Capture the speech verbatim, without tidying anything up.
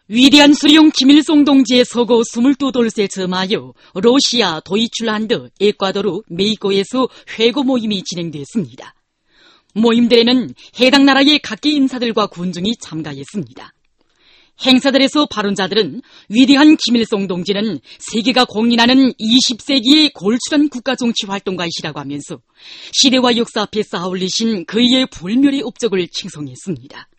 위대한 수령 김일성 동지의 서거 스물두 돌세 점하여 러시아, 도이출란드, 에콰도르, 메xi코에서 회고 모임이 진행됐습니다. 모임들에는 해당 나라의 각계 인사들과 군중이 참가했습니다. 행사들에서 발언자들은 위대한 김일성 동지는 세계가 공인하는 이십 세기의 골출한 국가정치 활동가이시라고 하면서 시대와 역사 앞에 쌓아올리신 그의 불멸의 업적을 칭송했습니다.